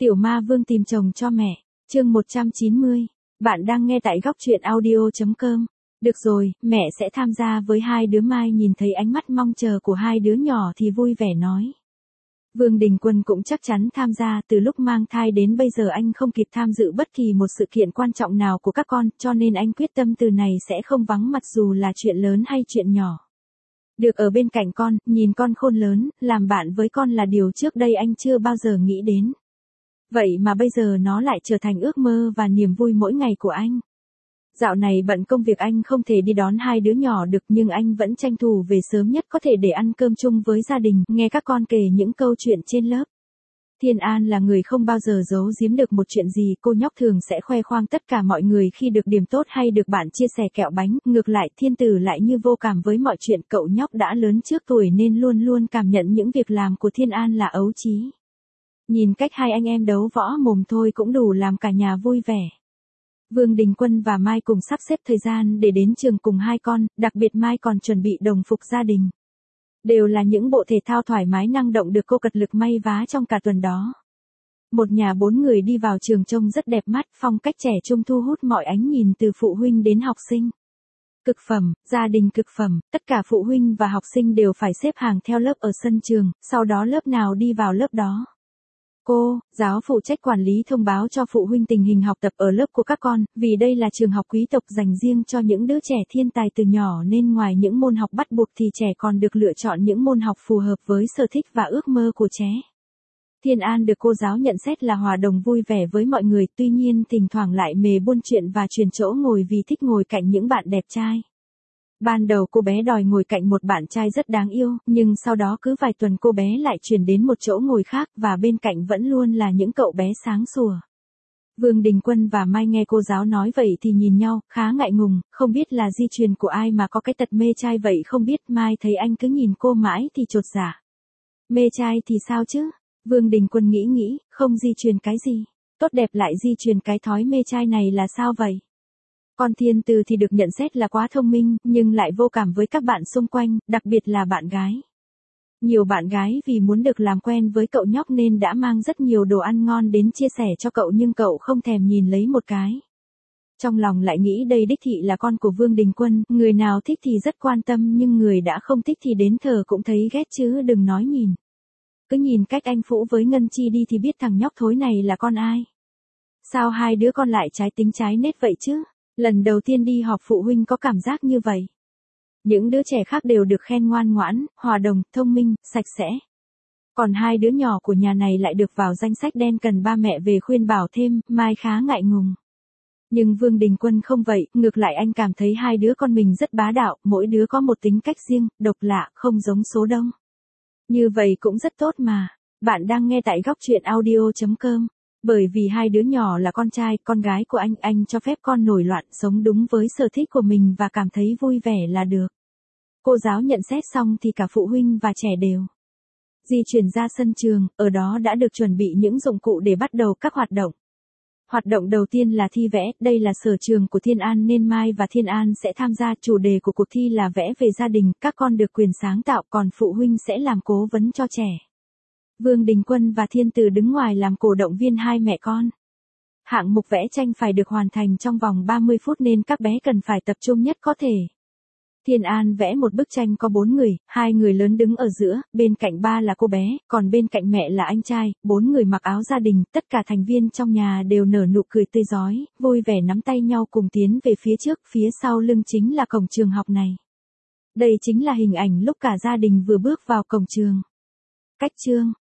Tiểu Ma Vương tìm chồng cho mẹ, chương 190. Bạn đang nghe tại góc truyện audio.com. Được rồi, mẹ sẽ tham gia với hai đứa. Mai nhìn thấy ánh mắt mong chờ của hai đứa nhỏ thì vui vẻ nói. Vương Đình Quân cũng chắc chắn tham gia, từ lúc mang thai đến bây giờ anh không kịp tham dự bất kỳ một sự kiện quan trọng nào của các con, cho nên anh quyết tâm từ này sẽ không vắng mặt dù là chuyện lớn hay chuyện nhỏ. Được ở bên cạnh con, nhìn con khôn lớn, làm bạn với con là điều trước đây anh chưa bao giờ nghĩ đến. Vậy mà bây giờ nó lại trở thành ước mơ và niềm vui mỗi ngày của anh. Dạo này bận công việc anh không thể đi đón hai đứa nhỏ được, nhưng anh vẫn tranh thủ về sớm nhất có thể để ăn cơm chung với gia đình, nghe các con kể những câu chuyện trên lớp. Thiên An là người không bao giờ giấu giếm được một chuyện gì, cô nhóc thường sẽ khoe khoang tất cả mọi người khi được điểm tốt hay được bạn chia sẻ kẹo bánh, ngược lại Thiên Tử lại như vô cảm với mọi chuyện. Cậu nhóc đã lớn trước tuổi nên luôn luôn cảm nhận những việc làm của Thiên An là ấu trí. Nhìn cách hai anh em đấu võ mồm thôi cũng đủ làm cả nhà vui vẻ. Vương Đình Quân và Mai cùng sắp xếp thời gian để đến trường cùng hai con, đặc biệt Mai còn chuẩn bị đồng phục gia đình. Đều là những bộ thể thao thoải mái năng động được cô cật lực may vá trong cả tuần đó. Một nhà 4 người đi vào trường trông rất đẹp mắt, phong cách trẻ trung thu hút mọi ánh nhìn từ phụ huynh đến học sinh. Cực phẩm, gia đình cực phẩm, tất cả phụ huynh và học sinh đều phải xếp hàng theo lớp ở sân trường, sau đó lớp nào đi vào lớp đó. Cô, giáo phụ trách quản lý thông báo cho phụ huynh tình hình học tập ở lớp của các con, vì đây là trường học quý tộc dành riêng cho những đứa trẻ thiên tài từ nhỏ nên ngoài những môn học bắt buộc thì trẻ còn được lựa chọn những môn học phù hợp với sở thích và ước mơ của trẻ. Thiên An được cô giáo nhận xét là hòa đồng vui vẻ với mọi người, tuy nhiên thỉnh thoảng lại mề buôn chuyện và chuyển chỗ ngồi vì thích ngồi cạnh những bạn đẹp trai. Ban đầu cô bé đòi ngồi cạnh một bạn trai rất đáng yêu, nhưng sau đó cứ vài tuần cô bé lại chuyển đến một chỗ ngồi khác và bên cạnh vẫn luôn là những cậu bé sáng sủa. Vương Đình Quân và Mai nghe cô giáo nói vậy thì nhìn nhau, khá ngại ngùng, không biết là di truyền của ai mà có cái tật mê trai vậy không biết. Mai thấy anh cứ nhìn cô mãi thì chột dạ. Mê trai thì sao chứ? Vương Đình Quân nghĩ, không di truyền cái gì, tốt đẹp lại di truyền cái thói mê trai này là sao vậy? Con Thiên Từ thì được nhận xét là quá thông minh, nhưng lại vô cảm với các bạn xung quanh, đặc biệt là bạn gái. Nhiều bạn gái vì muốn được làm quen với cậu nhóc nên đã mang rất nhiều đồ ăn ngon đến chia sẻ cho cậu, nhưng cậu không thèm nhìn lấy một cái. Trong lòng lại nghĩ đây đích thị là con của Vương Đình Quân, người nào thích thì rất quan tâm nhưng người đã không thích thì đến thờ cũng thấy ghét chứ đừng nói nhìn. Cứ nhìn cách anh Phũ với Ngân Chi đi thì biết thằng nhóc thối này là con ai. Sao hai đứa con lại trái tính trái nết vậy chứ? Lần đầu tiên đi họp phụ huynh có cảm giác như vậy. Những đứa trẻ khác đều được khen ngoan ngoãn, hòa đồng, thông minh, sạch sẽ. Còn hai đứa nhỏ của nhà này lại được vào danh sách đen cần ba mẹ về khuyên bảo thêm. Mai khá ngại ngùng. Nhưng Vương Đình Quân không vậy, ngược lại anh cảm thấy hai đứa con mình rất bá đạo, mỗi đứa có một tính cách riêng, độc lạ, không giống số đông. Như vậy cũng rất tốt mà. Bạn đang nghe tại góc truyện audio.com. Bởi vì hai đứa nhỏ là con trai, con gái của anh cho phép con nổi loạn, sống đúng với sở thích của mình và cảm thấy vui vẻ là được. Cô giáo nhận xét xong thì cả phụ huynh và trẻ đều di chuyển ra sân trường, ở đó đã được chuẩn bị những dụng cụ để bắt đầu các hoạt động. Hoạt động đầu tiên là thi vẽ, đây là sở trường của Thiên An nên Mai và Thiên An sẽ tham gia. Chủ đề của cuộc thi là vẽ về gia đình, các con được quyền sáng tạo, còn phụ huynh sẽ làm cố vấn cho trẻ. Vương Đình Quân và Thiên Từ đứng ngoài làm cổ động viên hai mẹ con. Hạng mục vẽ tranh phải được hoàn thành trong vòng 30 phút nên các bé cần phải tập trung nhất có thể. Thiên An vẽ một bức tranh có 4 người, 2 người lớn đứng ở giữa, bên cạnh ba là cô bé, còn bên cạnh mẹ là anh trai, 4 người mặc áo gia đình, tất cả thành viên trong nhà đều nở nụ cười tươi rói, vui vẻ nắm tay nhau cùng tiến về phía trước, phía sau lưng chính là cổng trường học này. Đây chính là hình ảnh lúc cả gia đình vừa bước vào cổng trường. Cách chương